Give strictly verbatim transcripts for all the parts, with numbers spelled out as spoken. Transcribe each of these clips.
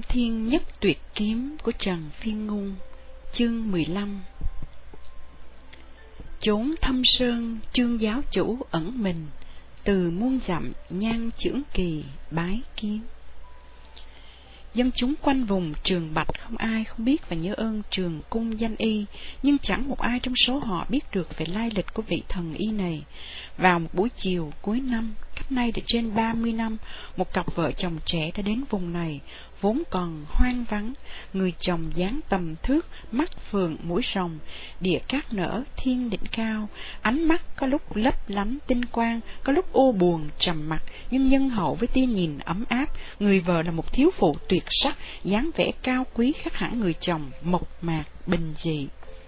Thiên Nhất Tuyệt Kiếm của Trần Phiên Ngôn. Chương mười lăm. Chốn thâm sơn Trương giáo chủ ẩn mình, từ muôn dặm Nhan Chưởng Kỳ bái kiến. Dân chúng quanh vùng Trường Bạch không ai không biết và nhớ ơn Trường Cung danh y, nhưng chẳng một ai trong số họ biết được về lai lịch của vị thần y này. Vào một buổi chiều cuối năm, cách nay đã trên ba mươi năm, một cặp vợ chồng trẻ đã đến vùng này, vốn còn hoang vắng. Người chồng dáng tầm thước, mắt phượng mũi rồng, địa cát nở thiên đỉnh cao, ánh mắt có lúc lấp lánh tinh quang, có lúc u buồn trầm mặc, nhưng nhân hậu với tia nhìn ấm áp. Người vợ là một thiếu phụ tuyệt sắc, dáng vẻ cao quý khác hẳn người chồng, mộc mạc bình dị.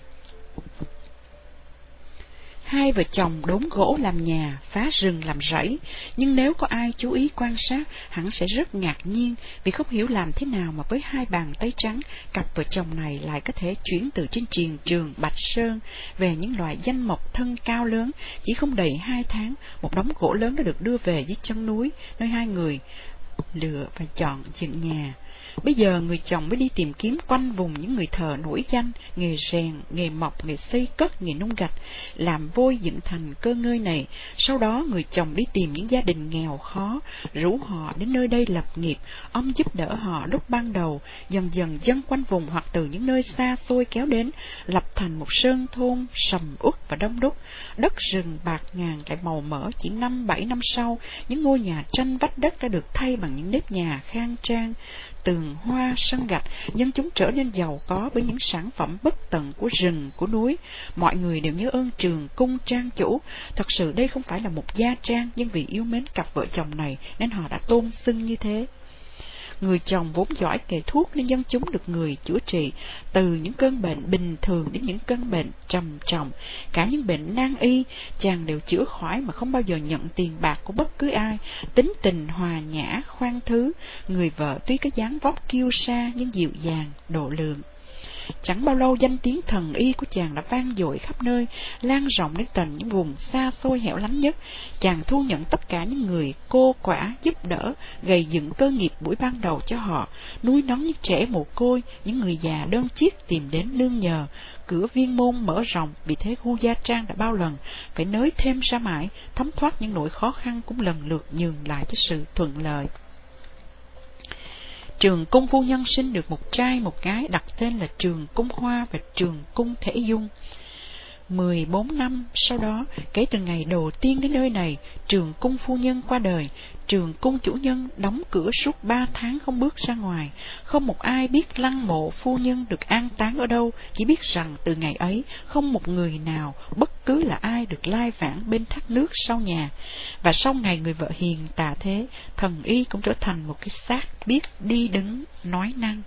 Hai vợ chồng đốn gỗ làm nhà, phá rừng làm rẫy, nhưng nếu có ai chú ý quan sát, hẳn sẽ rất ngạc nhiên vì không hiểu làm thế nào mà với hai bàn tay trắng, cặp vợ chồng này lại có thể chuyển từ trên triền trường Bạch Sơn về những loại danh mộc thân cao lớn. Chỉ không đầy hai tháng, một đống gỗ lớn đã được đưa về dưới chân núi, nơi hai người lựa và chọn dựng nhà. Bây giờ người chồng mới đi tìm kiếm quanh vùng những người thợ nổi danh, nghề rèn, nghề mộc, nghề xây cất, nghề nung gạch, làm vôi dựng thành cơ ngơi này. Sau đó người chồng đi tìm những gia đình nghèo khó, rủ họ đến nơi đây lập nghiệp. Ông giúp đỡ họ lúc ban đầu, dần dần dân quanh vùng hoặc từ những nơi xa xôi kéo đến, lập thành một sơn thôn sầm uất và đông đúc. Đất rừng bạc ngàn lại màu mỡ. Chỉ năm bảy năm sau, những ngôi nhà tranh vách đất đã được thay bằng những nếp nhà khang trang, tường hoa sân gạch. Dân chúng trở nên giàu có với những sản phẩm bất tận của rừng, của núi. Mọi người đều nhớ ơn Trường Cung trang chủ. Thật sự đây không phải là một gia trang, nhưng vì yêu mến cặp vợ chồng này nên họ đã tôn xưng như thế. Người chồng vốn giỏi kề thuốc nên dân chúng được người chữa trị, từ những cơn bệnh bình thường đến những cơn bệnh trầm trọng. Cả những bệnh nan y, chàng đều chữa khỏi mà không bao giờ nhận tiền bạc của bất cứ ai. Tính tình hòa nhã, khoan thứ. Người vợ tuy có dáng vóc kiêu sa nhưng dịu dàng, độ lượng. Chẳng bao lâu danh tiếng thần y của chàng đã vang dội khắp nơi, lan rộng đến tận những vùng xa xôi hẻo lánh nhất. Chàng thu nhận tất cả những người cô quả, giúp đỡ gầy dựng cơ nghiệp buổi ban đầu cho họ, nuôi nấng những trẻ mồ côi, những người già đơn chiếc tìm đến nương nhờ. Cửa viên môn mở rộng, vì thế khu gia trang đã bao lần phải nới thêm ra mãi, thấm thoát những nỗi khó khăn cũng lần lượt nhường lại cho sự thuận lợi. Trường Cung phu nhân sinh được một trai một gái, đặt tên là Trường Cung Hoa và Trường Cung Thể Dung. Mười bốn năm sau đó, kể từ ngày đầu tiên đến nơi này, Trường Cung phu nhân qua đời. Trường Cung chủ nhân đóng cửa suốt ba tháng không bước ra ngoài. Không một ai biết lăng mộ phu nhân được an táng ở đâu, chỉ biết rằng từ ngày ấy không một người nào, bất cứ là ai, được lai vãng bên thác nước sau nhà. Và sau ngày người vợ hiền tạ thế, thần y cũng trở thành một cái xác biết đi đứng nói năng.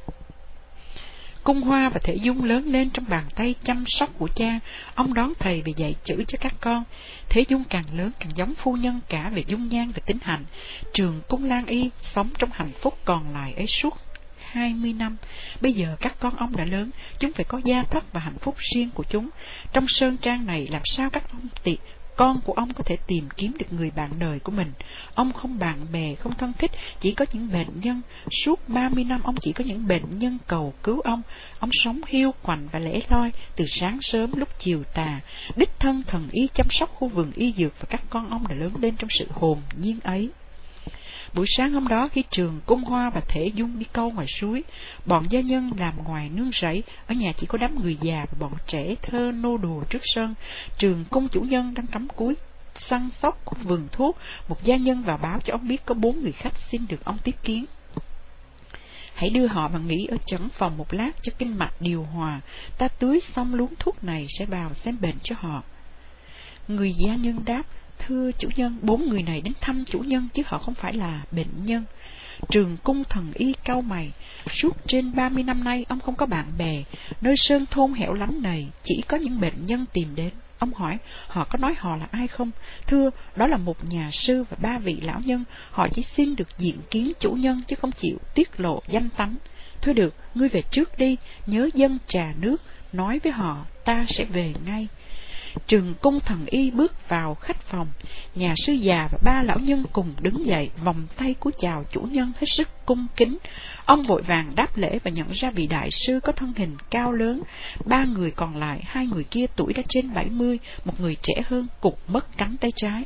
Cung Hoa và Thể Dung lớn lên trong bàn tay chăm sóc của cha. Ông đón thầy về dạy chữ cho các con. Thể Dung càng lớn càng giống phu nhân cả về dung nhan và tính hạnh. Trường Cung Lan Y sống trong hạnh phúc còn lại ấy suốt hai mươi năm. Bây giờ các con ông đã lớn, chúng phải có gia thất và hạnh phúc riêng của chúng. Trong sơn trang này làm sao các ông tiện con của ông có thể tìm kiếm được người bạn đời của mình? Ông không bạn bè, không thân thích, chỉ có những bệnh nhân. Suốt ba mươi năm ông chỉ có những bệnh nhân cầu cứu ông. Ông sống hiu quạnh và lẻ loi từ sáng sớm lúc chiều tà. Đích thân thần y chăm sóc khu vườn y dược và các con ông đã lớn lên trong sự hồn nhiên ấy. Buổi sáng hôm đó, khi Trường Cung Hoa và Thể Dung đi câu ngoài suối, bọn gia nhân làm ngoài nương rẫy, ở nhà chỉ có đám người già và bọn trẻ thơ nô đùa trước sân. Trường Cung chủ nhân đang cắm cúi săn sóc vườn thuốc. Một gia nhân vào báo cho ông biết có bốn người khách xin được ông tiếp kiến. Hãy đưa họ mà nghỉ ở chẩn phòng một lát cho kinh mạch điều hòa. Ta tưới xong luống thuốc này sẽ vào xem bệnh cho họ. Người gia nhân đáp: Thưa chủ nhân, bốn người này đến thăm chủ nhân chứ họ không phải là bệnh nhân. Trường Cung thần y cau mày. Suốt trên ba mươi năm nay ông không có bạn bè. Nơi sơn thôn hẻo lánh này chỉ có những bệnh nhân tìm đến. Ông hỏi họ có nói họ là ai không? Thưa, đó là một nhà sư và ba vị lão nhân. Họ chỉ xin được diện kiến chủ nhân chứ không chịu tiết lộ danh tánh. Thôi được, ngươi về trước đi, nhớ dâng trà nước, nói với họ ta sẽ về ngay. Trường Cung thần y bước vào khách phòng. Nhà sư già và ba lão nhân cùng đứng dậy, vòng tay cúi chào chủ nhân hết sức cung kính. Ông vội vàng đáp lễ và nhận ra vị đại sư có thân hình cao lớn. Ba người còn lại, hai người kia tuổi đã trên bảy mươi, một người trẻ hơn, cụt mất cánh tay trái.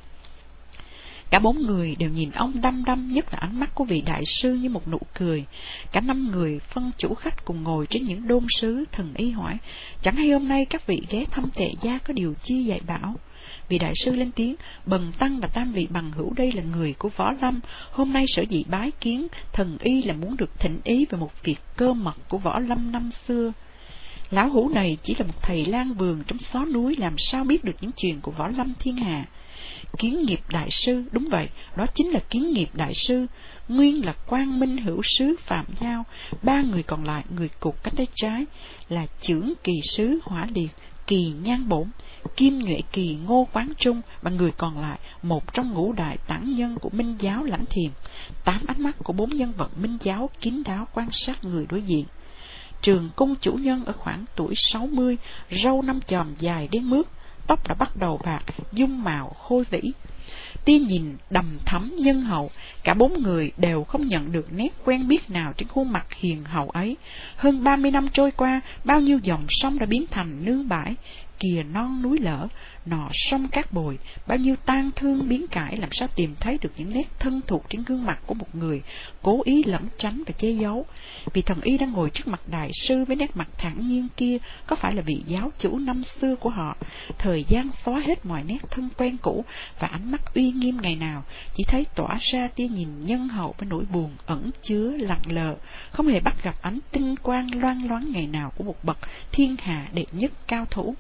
Cả bốn người đều nhìn ông đăm đăm, nhất là ánh mắt của vị đại sư như một nụ cười. Cả năm người phân chủ khách cùng ngồi trên những đôn sứ. Thần y hỏi: chẳng hay hôm nay các vị ghé thăm Tề gia có điều chi dạy bảo? Vị đại sư lên tiếng: bần tăng và tam vị bằng hữu đây là người của Võ Lâm, hôm nay sở dĩ bái kiến thần y là muốn được thỉnh ý về một việc cơ mật của Võ Lâm năm xưa. Lão hữu này chỉ là một thầy lang vườn trong xó núi, làm sao biết được những chuyện của Võ Lâm thiên hạ? Kiến nghiệp đại sư, đúng vậy, đó chính là kiến nghiệp đại sư, nguyên là Quang Minh hữu sứ Phạm Giao. Ba người còn lại, người cụt cánh tay trái là chưởng kỳ sứ Hỏa Liệt, Kỳ Nhan Bổn, Kim Nhuệ Kỳ Ngô Quán Trung, và người còn lại một trong ngũ đại tản nhân của Minh giáo Lãnh Thiềm. Tám ánh mắt của bốn nhân vật Minh giáo kín đáo quan sát người đối diện. Trường Cung chủ nhân ở khoảng tuổi sáu mươi, râu năm chòm dài đến mướt, tóc đã bắt đầu bạc, dung mạo khôi vĩ, tia nhìn đầm thắm nhân hậu. Cả bốn người đều không nhận được nét quen biết nào trên khuôn mặt hiền hậu ấy. Hơn ba mươi năm trôi qua, bao nhiêu dòng sông đã biến thành nương bãi, kìa non núi lở, nọ sông cát bồi, bao nhiêu tang thương biến cải, làm sao tìm thấy được những nét thân thuộc trên gương mặt của một người cố ý lẩn tránh và che giấu. Vị thần y đang ngồi trước mặt đại sư với nét mặt thản nhiên kia có phải là vị giáo chủ năm xưa của họ? Thời gian xóa hết mọi nét thân quen cũ, và ánh mắt uy nghiêm ngày nào chỉ thấy tỏa ra tia nhìn nhân hậu với nỗi buồn ẩn chứa lặng lờ, không hề bắt gặp ánh tinh quang loang loáng ngày nào của một bậc thiên hạ đệ nhất cao thủ.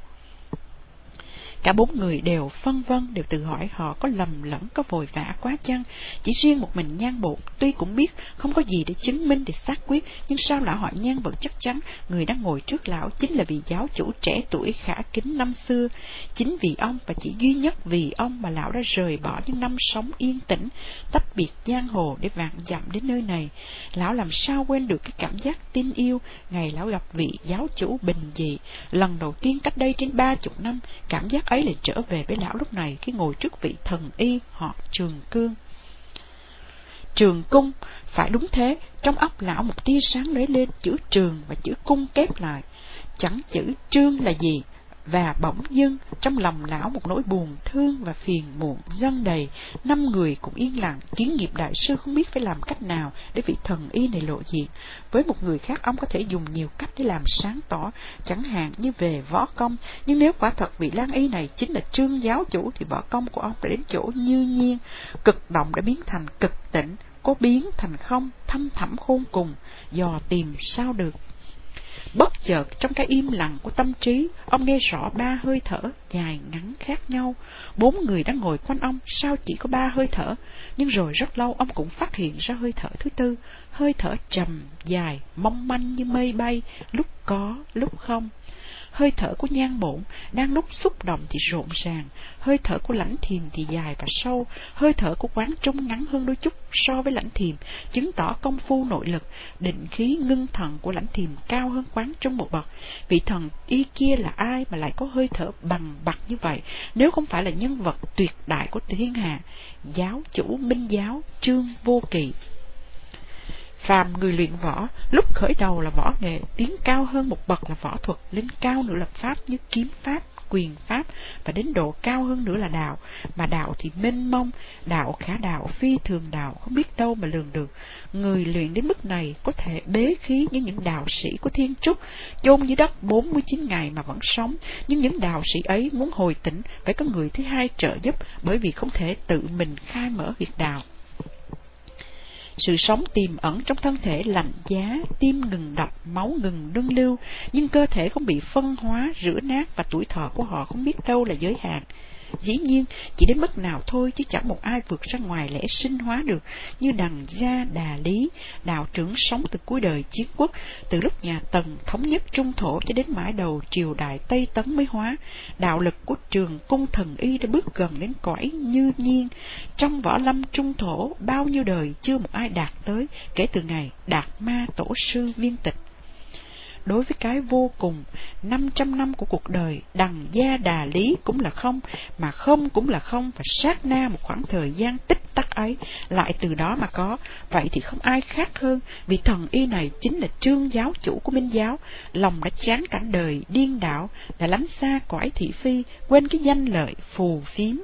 Cả bốn người đều phân vân, đều tự hỏi họ có lầm lẫn, có vội vã quá chăng. Chỉ riêng một mình Nhan Bột tuy cũng biết không có gì để chứng minh để xác quyết, nhưng sao lão hỏi Nhan vẫn chắc chắn người đang ngồi trước lão chính là vị giáo chủ trẻ tuổi khả kính năm xưa. Chính vì ông và chỉ duy nhất vì ông mà lão đã rời bỏ những năm sống yên tĩnh, tách biệt giang hồ để vạn dặm đến nơi này. Lão làm sao quên được cái cảm giác tin yêu ngày lão gặp vị giáo chủ bình dị lần đầu tiên cách đây trên ba chục năm. Cảm giác ấy lại trở về với lão lúc này khi ngồi trước vị thần y họ Trường Cương. Trường Cung, phải đúng thế. Trong óc lão một tia sáng lóe lên, chữ trường và chữ cung kép lại, chẳng chữ trương là gì. Và bỗng dưng trong lòng lão một nỗi buồn thương và phiền muộn dâng đầy. Năm người cũng yên lặng. Kiến nghiệp đại sư không biết phải làm cách nào để vị thần y này lộ diện. Với một người khác ông có thể dùng nhiều cách để làm sáng tỏ, chẳng hạn như về võ công, nhưng nếu quả thật vị lang y này chính là Trương giáo chủ thì võ công của ông đã đến chỗ như nhiên, cực động đã biến thành cực tĩnh, có biến thành không, thâm thẳm khôn cùng, dò tìm sao được. Bất chợt trong cái im lặng của tâm trí, ông nghe rõ ba hơi thở dài ngắn khác nhau. Bốn người đang ngồi quanh ông sao chỉ có ba hơi thở, nhưng rồi rất lâu ông cũng phát hiện ra hơi thở thứ tư, hơi thở trầm dài mong manh như mây bay, lúc có lúc không. Hơi thở của Nhan Bổn đang lúc xúc động thì rộn ràng, hơi thở của Lãnh Thiềm thì dài và sâu, hơi thở của Quán Trung ngắn hơn đôi chút so với Lãnh Thiềm, chứng tỏ công phu nội lực, định khí ngưng thần của Lãnh Thiềm cao hơn Quán Trung một bậc. Vị thần y kia là ai mà lại có hơi thở bằng bạc như vậy, nếu không phải là nhân vật tuyệt đại của thiên hạ, giáo chủ Minh giáo Trương Vô Kỵ. Phàm người luyện võ, lúc khởi đầu là võ nghệ, tiến cao hơn một bậc là võ thuật, lên cao nữa là pháp như kiếm pháp, quyền pháp, và đến độ cao hơn nữa là đạo. Mà đạo thì mênh mông, đạo khả đạo, phi thường đạo, không biết đâu mà lường được. Người luyện đến mức này có thể bế khí như những đạo sĩ của Thiên Trúc, chôn dưới đất bốn mươi chín ngày mà vẫn sống, nhưng những đạo sĩ ấy muốn hồi tỉnh phải có người thứ hai trợ giúp, bởi vì không thể tự mình khai mở huyệt đạo. Sự sống tiềm ẩn trong thân thể lạnh giá, tim ngừng đập, máu ngừng đương lưu, nhưng cơ thể không bị phân hóa, rửa nát, và tuổi thọ của họ không biết đâu là giới hạn. Dĩ nhiên, chỉ đến mức nào thôi, chứ chẳng một ai vượt ra ngoài lẽ sinh hóa được, như Đằng Gia Đà Lý, đạo trưởng sống từ cuối đời Chiến Quốc, từ lúc nhà Tần thống nhất Trung Thổ cho đến mãi đầu triều đại Tây Tấn mới hóa. Đạo lực của Trường Cung thần y đã bước gần đến cõi như nhiên. Trong võ lâm Trung Thổ, bao nhiêu đời chưa một ai đạt tới, kể từ ngày Đạt Ma tổ sư viên tịch. đối với cái vô cùng. Năm trăm năm của cuộc đời, đằng gia đà lý cũng là không, mà không cũng là không, và sát na một khoảng thời gian tích tắc ấy, lại từ đó mà có. Vậy thì không ai khác hơn, vì thần y này chính là Trương giáo chủ của Minh giáo. Lòng đã chán cả đời điên đảo, đã lánh xa cõi thị phi, quên cái danh lợi phù phiếm.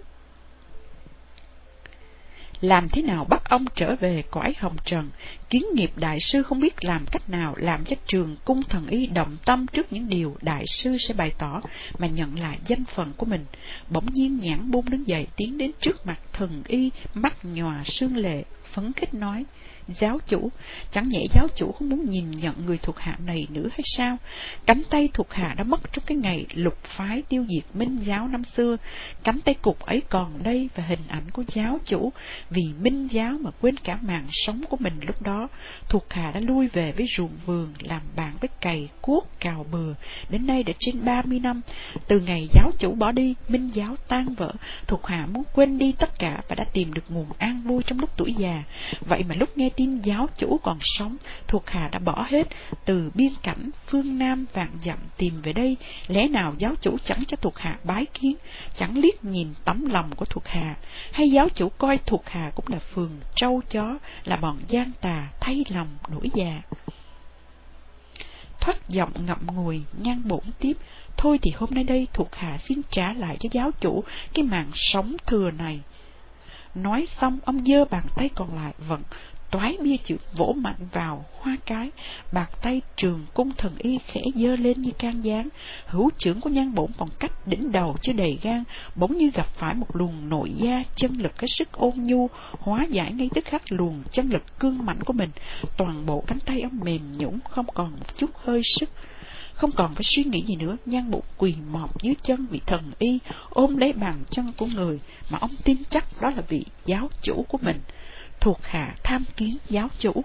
Làm thế nào bắt ông trở về cõi hồng trần? Kiến nghiệp đại sư không biết làm cách nào làm cho Trường Cung thần y động tâm trước những điều đại sư sẽ bày tỏ, mà nhận lại danh phận của mình. Bỗng nhiên Nhãn Bôn đứng dậy, tiến đến trước mặt thần y, mắt nhòa sương lệ, phấn khích nói: Giáo chủ, chẳng nhẽ giáo chủ không muốn nhìn nhận người thuộc hạ này nữa hay sao? Cánh tay thuộc hạ đã mất trong cái ngày lục phái tiêu diệt Minh giáo năm xưa. Cánh tay cục ấy còn đây, và hình ảnh của giáo chủ vì Minh giáo mà quên cả mạng sống của mình lúc đó. Thuộc hạ đã lui về với ruộng vườn, làm bạn với cày cuốc cào bừa, đến nay đã trên ba mươi năm. Từ ngày giáo chủ bỏ đi, Minh giáo tan vỡ. Thuộc hạ muốn quên đi tất cả và đã tìm được nguồn an vui trong lúc tuổi già. Vậy mà lúc nghe tin giáo chủ còn sống, thuộc hạ đã bỏ hết, từ biên cảnh phương Nam vạn dặm tìm về đây. Lẽ nào giáo chủ chẳng cho thuộc hạ bái kiến, chẳng liếc nhìn tấm lòng của thuộc hạ? Hay giáo chủ coi thuộc hạ cũng là phường trâu chó, là bọn gian tà thay lòng đổi già? Thoát giọng ngậm ngùi, Nhan Bổn tiếp: Thôi thì hôm nay đây thuộc hạ xin trả lại cho giáo chủ cái mạng sống thừa này. Nói xong, ông giơ bàn tay còn lại vận toái bia chữ vỗ mạnh vào hoa cái. Bàn tay Trường Cung thần y khẽ giơ lên như can gián. Hữu trưởng của Nhan Bổn còn cách đỉnh đầu chưa đầy gan, bỗng như gặp phải một luồng nội gia chân lực cái sức ôn nhu, hóa giải ngay tức khắc luồng chân lực cương mạnh của mình. Toàn bộ cánh tay ông mềm nhũn, không còn một chút hơi sức. Không còn phải suy nghĩ gì nữa, Nhan Bổn quỳ mọp dưới chân vị thần y, ôm lấy bàn chân của người mà ông tin chắc đó là vị giáo chủ của mình. Thuộc hạ tham kiến giáo chủ.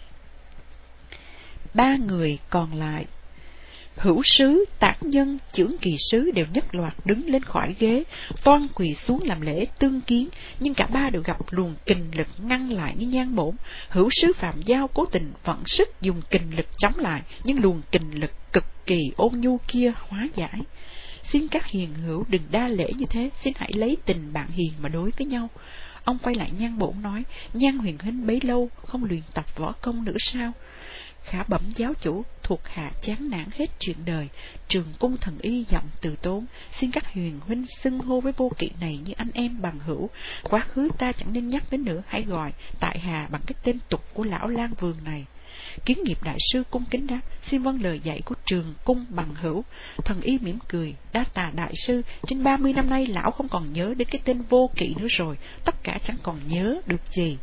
Ba người còn lại, Hữu sứ, Tản nhân, Chưởng kỳ sứ đều nhất loạt đứng lên khỏi ghế, toan quỳ xuống làm lễ tương kiến, nhưng cả ba đều gặp luồng kình lực ngăn lại như Nhan Bổn. Hữu sứ Phạm Giao cố tình vận sức dùng kình lực chống lại, nhưng luồng kình lực cực kỳ ôn nhu kia hóa giải. Xin các hiền hữu đừng đa lễ như thế, xin hãy lấy tình bạn hiền mà đối với nhau. Ông quay lại Nhan Bổn nói: Nhan huyền huynh bấy lâu không luyện tập võ công nữa sao? Khả bẩm giáo chủ, thuộc hạ chán nản hết chuyện đời. Trường Cung thần y giọng từ tốn: Xin các huyền huynh xưng hô với vô kỵ này như anh em bằng hữu. Quá khứ ta chẳng nên nhắc đến nữa, hãy gọi tại hạ bằng cái tên tục của lão lang vườn này. Kiến nghiệp đại sư cung kính đáp: Xin vâng lời dạy của Trường Cung bằng hữu. Thần y mỉm cười: Đa tạ đại sư, trên ba mươi năm nay lão không còn nhớ đến cái tên vô kỵ nữa rồi, tất cả chẳng còn nhớ được gì.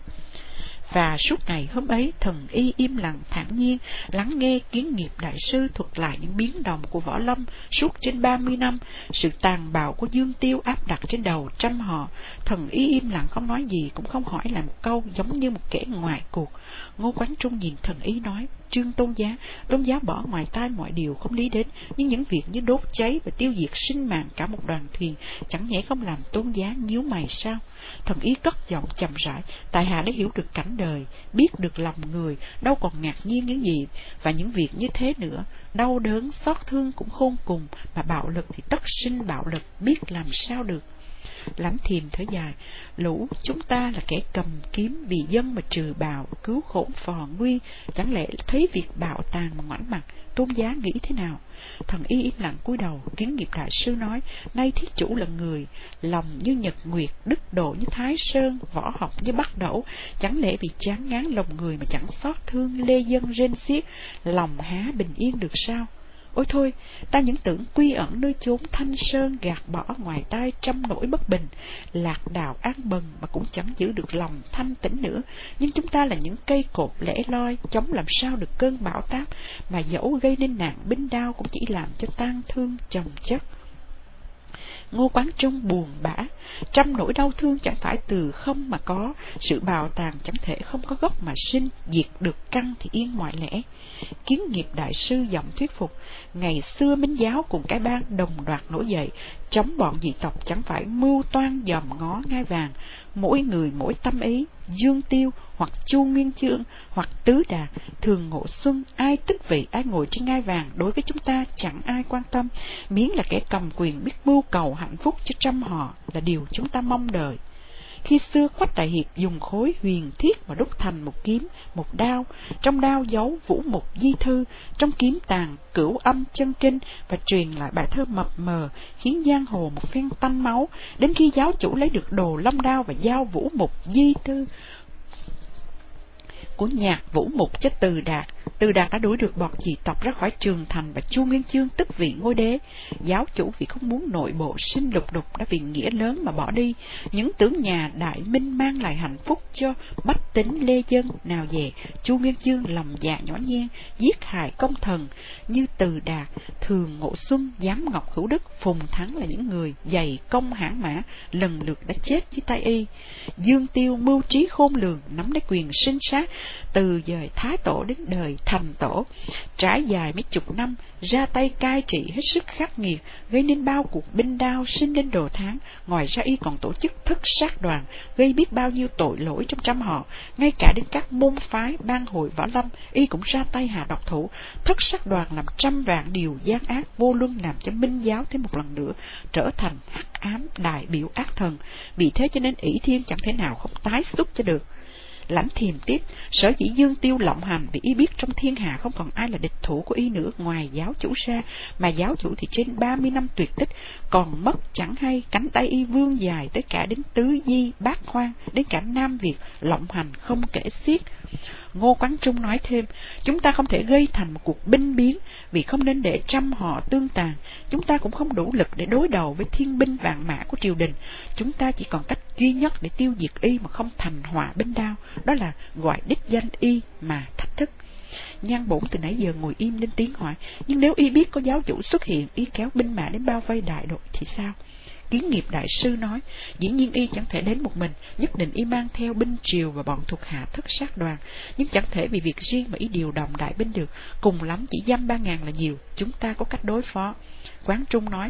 Và suốt ngày hôm ấy, thần y im lặng thản nhiên lắng nghe Kiến nghiệp đại sư thuật lại những biến động của võ lâm suốt trên ba mươi năm, sự tàn bạo của Dương Tiêu áp đặt trên đầu trăm họ. Thần y im lặng không nói gì, cũng không hỏi lại một câu, giống như một kẻ ngoại cuộc. Ngô Quán Trung nhìn thần y nói: Trương tôn giá, tôn giá bỏ ngoài tai mọi điều không lý đến, nhưng những việc như đốt cháy và tiêu diệt sinh mạng cả một đoàn thuyền, chẳng nhẽ không làm tôn giá nhíu mày sao? Thần y cất giọng chậm rãi: Tại hạ đã hiểu được cảnh đời, biết được lòng người, đâu còn ngạc nhiên những gì, và những việc như thế nữa. Đau đớn, xót thương cũng khôn cùng, mà bạo lực thì tất sinh bạo lực, biết làm sao được. Lãnh Thiềm thở dài: Lũ chúng ta là kẻ cầm kiếm vì dân mà trừ bạo, cứu khổ phò nguy, chẳng lẽ thấy việc bạo tàn mà ngoảnh mặt? Tôn giá nghĩ thế nào? Thần y im lặng cúi đầu. Kiến nghiệp đại sư nói: Nay thiết chủ là người, lòng như nhật nguyệt, đức độ như Thái Sơn, võ học như Bắc Đẩu, chẳng lẽ vì chán ngán lòng người mà chẳng xót thương lê dân rên xiết, lòng há bình yên được sao? Ôi thôi, ta những tưởng quy ẩn nơi chốn thanh sơn, gạt bỏ ngoài tai trăm nỗi bất bình, lạc đạo an bần mà cũng chẳng giữ được lòng thanh tĩnh nữa. Nhưng chúng ta là những cây cột lẻ loi, chống làm sao được cơn bão táp, mà dẫu gây nên nạn binh đao cũng chỉ làm cho tang thương chồng chất. Ngô Quán Trung buồn bã: Trăm nỗi đau thương chẳng phải từ không mà có, sự bạo tàn chẳng thể không có gốc mà sinh, diệt được căn thì yên ngoại lẽ. Kiến nghiệp đại sư giọng thuyết phục: Ngày xưa Minh giáo cùng cái bang đồng loạt nổi dậy, chống bọn dị tộc chẳng phải mưu toan dòm ngó ngai vàng, mỗi người mỗi tâm ý. Dương Tiêu hoặc Chu Nguyên Chương hoặc Tứ Đạt, Thường Ngộ Xuân, ai tức vị ai ngồi trên ngai vàng, đối với chúng ta chẳng ai quan tâm, miễn là kẻ cầm quyền biết mưu cầu hạnh phúc cho trăm họ là điều chúng ta mong đợi. Khi xưa Quách Đại Hiệp dùng khối huyền thiết mà đúc thành một kiếm, một đao, trong đao giấu vũ mục di thư, trong kiếm tàng cửu âm chân kinh, và truyền lại bài thơ mập mờ khiến giang hồ một phen tanh máu. Đến khi giáo chủ lấy được đồ long đao và giao vũ mục di thư của nhạc vũ mục cho Từ Đạt, Từ Đạt đã đuổi được bọn dị tộc ra khỏi Trường Thành, và Chu Nguyên Chương tức vị ngôi đế. Giáo chủ vì không muốn nội bộ sinh lục đục đã vì nghĩa lớn mà bỏ đi. Những tướng nhà Đại Minh mang lại hạnh phúc cho bách tính lê dân, nào về Chu Nguyên Chương lòng dạ nhỏ nhen giết hại công thần như Từ Đạt, Thường Ngộ Xuân, Giám Ngọc Hữu Đức, Phùng Thắng là những người dày công hãn mã, lần lượt đã chết dưới tay y. Dương Tiêu mưu trí khôn lường, nắm lấy quyền sinh sát từ đời Thái Tổ đến đời Thành Tổ, trải dài mấy chục năm, ra tay cai trị hết sức khắc nghiệt, gây nên bao cuộc binh đao sinh lên đồ tháng. Ngoài ra y còn tổ chức thất sát đoàn, gây biết bao nhiêu tội lỗi trong trăm họ, ngay cả đến các môn phái ban hội võ lâm y cũng ra tay hạ độc thủ. Thất sát đoàn làm trăm vạn điều gian ác vô luân, làm cho Minh giáo thêm một lần nữa trở thành hắc ám đại biểu ác thần. Vì thế cho nên ỷ thiên chẳng thể nào không tái xuất cho được. Lãnh Thiềm tiếp, sở dĩ Dương Tiêu lộng hành vì y biết trong thiên hạ không còn ai là địch thủ của y nữa ngoài giáo chủ ra, mà giáo chủ thì trên ba mươi năm tuyệt tích, còn mất chẳng hay, cánh tay y vươn dài tới cả đến Tứ Di, Bát Hoang, đến cả Nam Việt, lộng hành không kể xiết. Ngô Quán Trung nói thêm, chúng ta không thể gây thành một cuộc binh biến, vì không nên để trăm họ tương tàn. Chúng ta cũng không đủ lực để đối đầu với thiên binh vạn mã của triều đình. Chúng ta chỉ còn cách duy nhất để tiêu diệt y mà không thành họa binh đao, đó là gọi đích danh y mà thách thức. Nhan Bổn từ nãy giờ ngồi im lên tiếng hỏi, nhưng nếu y biết có giáo chủ xuất hiện, y kéo binh mã đến bao vây đại đội thì sao? Kiến Nghiệp đại sư nói, dĩ nhiên y chẳng thể đến một mình, nhất định y mang theo binh triều và bọn thuộc hạ thất sát đoàn, nhưng chẳng thể vì việc riêng mà y điều động đại binh được, cùng lắm chỉ dăm ba ngàn là nhiều, chúng ta có cách đối phó. Quán Trung nói,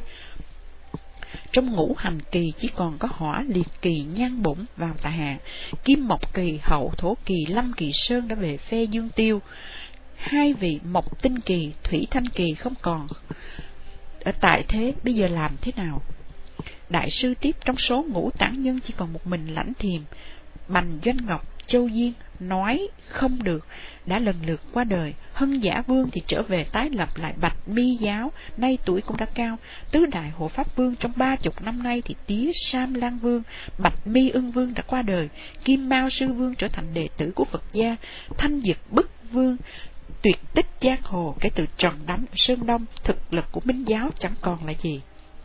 trong ngũ hành kỳ chỉ còn có Hỏa Liệt Kỳ Nhan Bổn vào tà hạ, Kim Mộc Kỳ, Hậu Thổ Kỳ, Lâm Kỳ Sơn đã về phe Dương Tiêu, hai vị Mộc Tinh Kỳ, Thủy Thanh Kỳ không còn ở tại thế, bây giờ làm thế nào? Đại sư tiếp, trong số ngũ tản nhân chỉ còn một mình Lãnh Thiềm, Bành Doanh Ngọc, Châu Diên nói không được, đã lần lượt qua đời. Hân Giả Vương thì trở về tái lập lại Bạch Mi giáo, nay tuổi cũng đã cao. Tứ Đại Hộ Pháp Vương trong ba chục năm nay thì tía Sam Lan Vương, Bạch Mi Ưng Vương đã qua đời. Kim Mao Sư Vương trở thành đệ tử của Phật gia. Thanh Dực Bức Vương tuyệt tích giang hồ kể từ Trần Đánh ở Sơn Đông. Thực lực của Minh giáo chẳng còn là gì.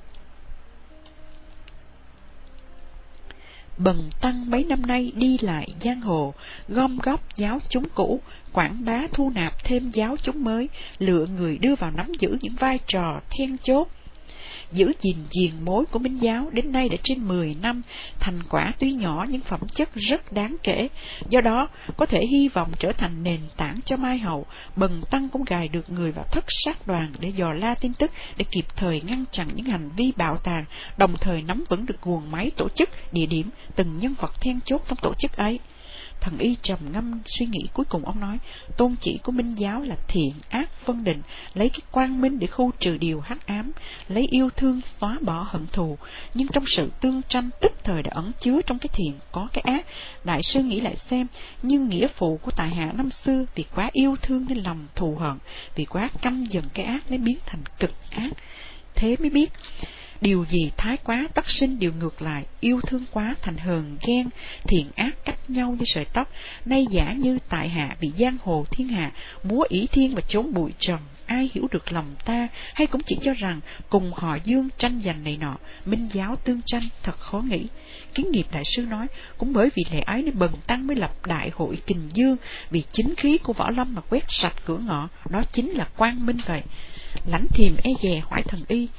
Bần tăng mấy năm nay đi lại giang hồ, gom góp giáo chúng cũ, quảng bá thu nạp thêm giáo chúng mới, lựa người đưa vào nắm giữ những vai trò then chốt, giữ gìn diền mối của Minh giáo đến nay đã trên mười năm, thành quả tuy nhỏ nhưng phẩm chất rất đáng kể. Do đó, có thể hy vọng trở thành nền tảng cho mai hậu. Bần tăng cũng gài được người vào thất sát đoàn để dò la tin tức, để kịp thời ngăn chặn những hành vi bạo tàn, đồng thời nắm vững được guồng máy tổ chức, địa điểm, từng nhân vật then chốt trong tổ chức ấy. Thần y trầm ngâm suy nghĩ, cuối cùng ông nói, tôn chỉ của Minh giáo là thiện ác phân định, lấy cái quang minh để khu trừ điều hắc ám, lấy yêu thương xóa bỏ hận thù, nhưng trong sự tương tranh tức thời đã ẩn chứa trong cái thiện có cái ác. Đại sư nghĩ lại xem, nhưng nghĩa phụ của tại hạ năm xưa vì quá yêu thương nên lòng thù hận, vì quá căm giận cái ác nên biến thành cực ác. Thế mới biết điều gì thái quá tất sinh điều ngược lại, yêu thương quá thành hờn ghen, thiện ác cách nhau như sợi tóc. Nay giả như tại hạ vì giang hồ thiên hạ, múa ỷ thiên và trốn bụi trần, ai hiểu được lòng ta, hay cũng chỉ cho rằng cùng họ Dương tranh giành này nọ, Minh giáo tương tranh, thật khó nghĩ. Kiến Nghiệp đại sư nói, cũng bởi vì lẽ ấy nên bần tăng mới lập đại hội Kình Dương, vì chính khí của võ lâm mà quét sạch cửa ngõ, đó chính là quang minh vậy. Lãnh Thiềm e dè hỏi thần y,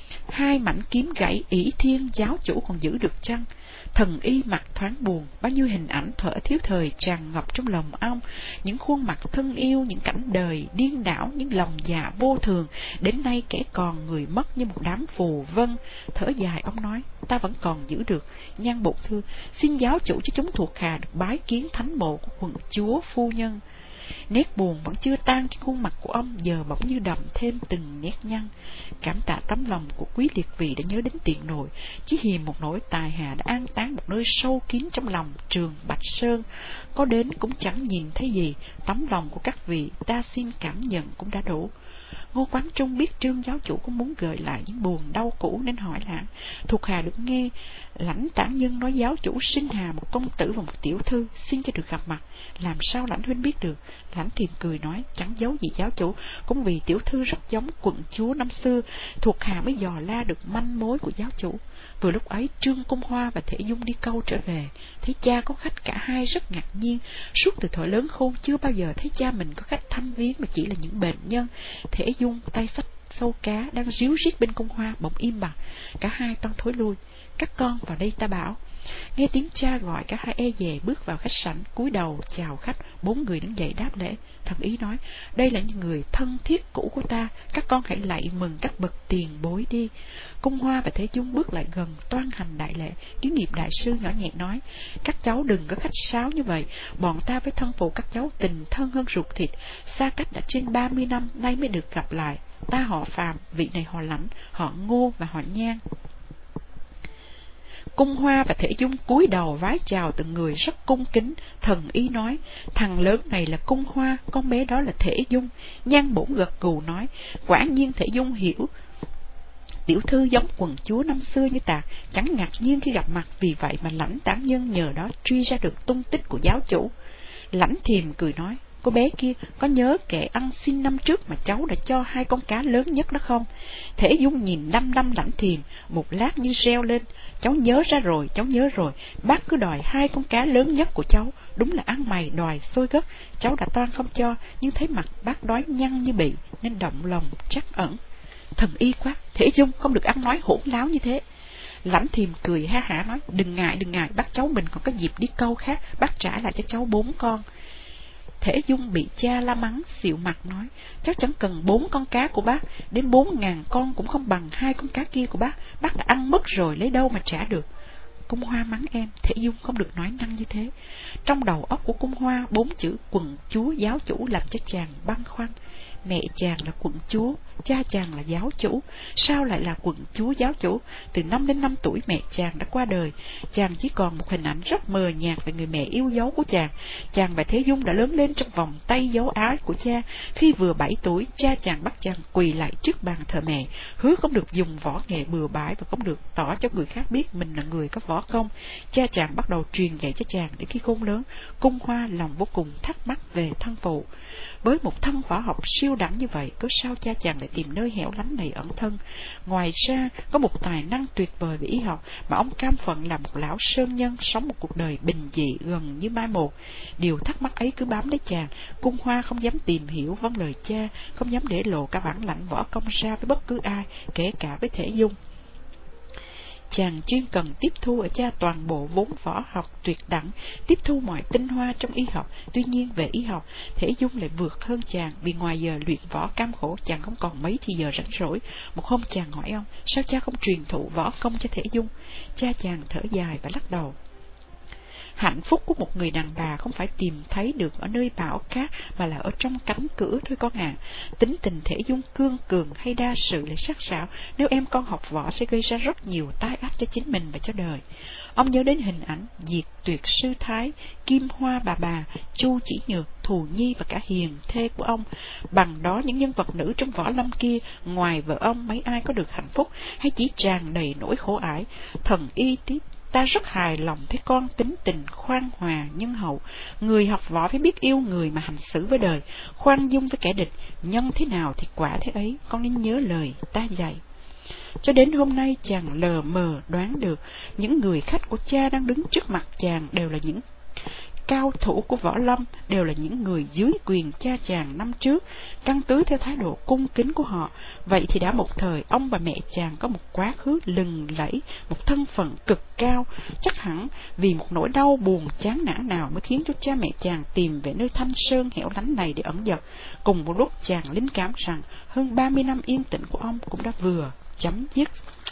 Hai mảnh kiếm gãy ỷ thiên giáo chủ còn giữ được chăng? Thần y mặt thoáng buồn, bao nhiêu hình ảnh thuở thiếu thời tràn ngập trong lòng ông, những khuôn mặt thân yêu, những cảnh đời điên đảo, những lòng dạ vô thường, đến nay kẻ còn người mất như một đám phù vân. Thở dài ông nói, ta vẫn còn giữ được, nhan bổn thưa, xin giáo chủ cho chúng thuộc hạ được bái kiến thánh mộ của quận chúa phu nhân. Nét buồn vẫn chưa tan trên khuôn mặt của ông, giờ bỗng như đậm thêm từng nét nhăn. Cảm tạ tấm lòng của quý liệt vị đã nhớ đến tiền nội, chỉ hiềm một nỗi tài hà đã an táng một nơi sâu kín trong lòng Trường Bạch Sơn. Có đến cũng chẳng nhìn thấy gì, tấm lòng của các vị ta xin cảm nhận cũng đã đủ. Ngô Quán Trung biết Trương giáo chủ cũng muốn gợi lại những buồn đau cũ nên hỏi lại. Thuộc hạ được nghe Lãnh tản nhân nói giáo chủ sinh hà một công tử và một tiểu thư, xin cho được gặp mặt. Làm sao Lãnh huynh biết được? Lãnh Thiềm cười nói, chẳng giấu gì giáo chủ, cũng vì tiểu thư rất giống quận chúa năm xưa, thuộc hạ mới dò la được manh mối của giáo chủ. Vừa lúc ấy Trương Cung Hoa và Thể Dung đi câu trở về, thấy cha có khách cả hai rất ngạc nhiên. Suốt từ thuở lớn khôn chưa bao giờ thấy cha mình có khách thăm viếng mà chỉ là những bệnh nhân. Thể Dung tay xách sâu cá đang ríu rít bên Cung Hoa bỗng im bặt, cả hai toan thối lui. Các con vào đây ta bảo. Nghe tiếng cha gọi, cả hai e dè bước vào khách sảnh, cúi đầu chào khách. Bốn người đứng dậy đáp lễ. Thần ý nói, đây là những người thân thiết cũ của ta, các con hãy lạy mừng các bậc tiền bối đi. Cung Hoa và Thế Dung bước lại gần, toan hành đại lễ. Kiến Nghiệp đại sư nhỏ nhẹ nói, các cháu đừng có khách sáo như vậy, bọn ta với thân phụ các cháu tình thân hơn ruột thịt, xa cách đã trên ba mươi năm nay mới được gặp lại. Ta họ Phạm, vị này họ Lãnh, họ Ngô và họ Nhan. Cung Hoa và Thể Dung cúi đầu vái chào từng người rất cung kính. Thần ý nói, thằng lớn này là Cung Hoa, con bé đó là Thể Dung. Nhan Bổn gật gù nói, quả nhiên Thể Dung hiểu tiểu thư giống quận chúa năm xưa như ta, chẳng ngạc nhiên khi gặp mặt, vì vậy mà Lãnh tản nhân nhờ đó truy ra được tung tích của giáo chủ. Lãnh Thiềm cười nói, cô bé kia có nhớ kẻ ăn xin năm trước mà cháu đã cho hai con cá lớn nhất đó không? Thể Dung nhìn đăm đăm Lãnh Thiềm, một lát như reo lên, cháu nhớ ra rồi, cháu nhớ rồi, bác cứ đòi hai con cá lớn nhất của cháu, đúng là ăn mày đòi xôi gất, cháu đã toan không cho, nhưng thấy mặt bác đói nhăn như bị, nên động lòng trắc ẩn. Thần y quát, Thể Dung không được ăn nói hỗn láo như thế. Lãnh Thiềm cười ha hả nói, đừng ngại, đừng ngại, bác cháu mình còn có dịp đi câu khác, bác trả lại cho cháu bốn con. Thể Dung bị cha la mắng, xịu mặt nói, chắc chẳng cần bốn con cá của bác, đến bốn ngàn con cũng không bằng hai con cá kia của bác, bác đã ăn mất rồi, lấy đâu mà trả được. Cung Hoa mắng em, Thể Dung không được nói năng như thế. Trong đầu óc của Cung Hoa, bốn chữ quận chúa giáo chủ làm cho chàng băn khoăn. Mẹ chàng là quận chúa, cha chàng là giáo chủ, sao lại là quận chúa giáo chủ? Từ năm đến năm tuổi mẹ chàng đã qua đời, chàng chỉ còn một hình ảnh rất mờ nhạt về người mẹ yêu dấu của chàng. Chàng và Thế Dung đã lớn lên trong vòng tay dấu ái của cha. Khi vừa bảy tuổi, cha chàng bắt chàng quỳ lại trước bàn thờ mẹ, hứa không được dùng võ nghệ bừa bãi và không được tỏ cho người khác biết mình là người có võ công. Cha chàng bắt đầu truyền dạy cho chàng đến khi khôn lớn. Cung Hoa lòng vô cùng thắc mắc về thân phụ. Với một thân võ học siêu đẳng như vậy, cớ sao cha chàng lại tìm nơi hẻo lánh này ẩn thân? Ngoài ra, có một tài năng tuyệt vời về y học mà ông cam phận là một lão sơn nhân sống một cuộc đời bình dị gần như mai một. Điều thắc mắc ấy cứ bám lấy chàng. Cung Hoa không dám tìm hiểu vâng lời cha, không dám để lộ cả bản lãnh võ công ra với bất cứ ai, kể cả với Thể Dung. Chàng chuyên cần tiếp thu ở cha toàn bộ vốn võ học tuyệt đẳng, tiếp thu mọi tinh hoa trong y học. Tuy nhiên về y học, Thể Dung lại vượt hơn chàng, vì ngoài giờ luyện võ cam khổ, chàng không còn mấy thì giờ rảnh rỗi. Một hôm chàng hỏi ông, sao cha không truyền thụ võ công cho Thể Dung? Cha chàng thở dài và lắc đầu. Hạnh phúc của một người đàn bà không phải tìm thấy được ở nơi bão cát, mà là ở trong cánh cửa thôi con ạ. À. Tính tình Thể Dung cương cường hay đa sự lại sắc sảo, nếu em con học võ sẽ gây ra rất nhiều tai ách cho chính mình và cho đời. Ông nhớ đến hình ảnh Diệt Tuyệt sư Thái, Kim Hoa bà bà, Chu Chỉ Nhược, Thù Nhi và cả Hiền thê của ông. Bằng đó những nhân vật nữ trong võ lâm kia, ngoài vợ ông mấy ai có được hạnh phúc, hay chỉ tràn đầy nỗi khổ ải. Thần y tiếp, ta rất hài lòng thấy con tính tình khoan hòa nhân hậu. Người học võ phải biết yêu người mà hành xử với đời, khoan dung với kẻ địch, nhân thế nào thì quả thế ấy, con nên nhớ lời ta dạy. Cho đến hôm nay chàng lờ mờ đoán được những người khách của cha đang đứng trước mặt chàng đều là những cao thủ của võ lâm đều là những người dưới quyền cha chàng năm trước, căn cứ theo thái độ cung kính của họ. Vậy thì đã một thời ông bà mẹ chàng có một quá khứ lừng lẫy, một thân phận cực cao. Chắc hẳn vì một nỗi đau buồn chán nản nào mới khiến cho cha mẹ chàng tìm về nơi thanh sơn hẻo lánh này để ẩn dật. Cùng một lúc chàng linh cảm rằng hơn ba mươi năm yên tĩnh của ông cũng đã vừa chấm dứt.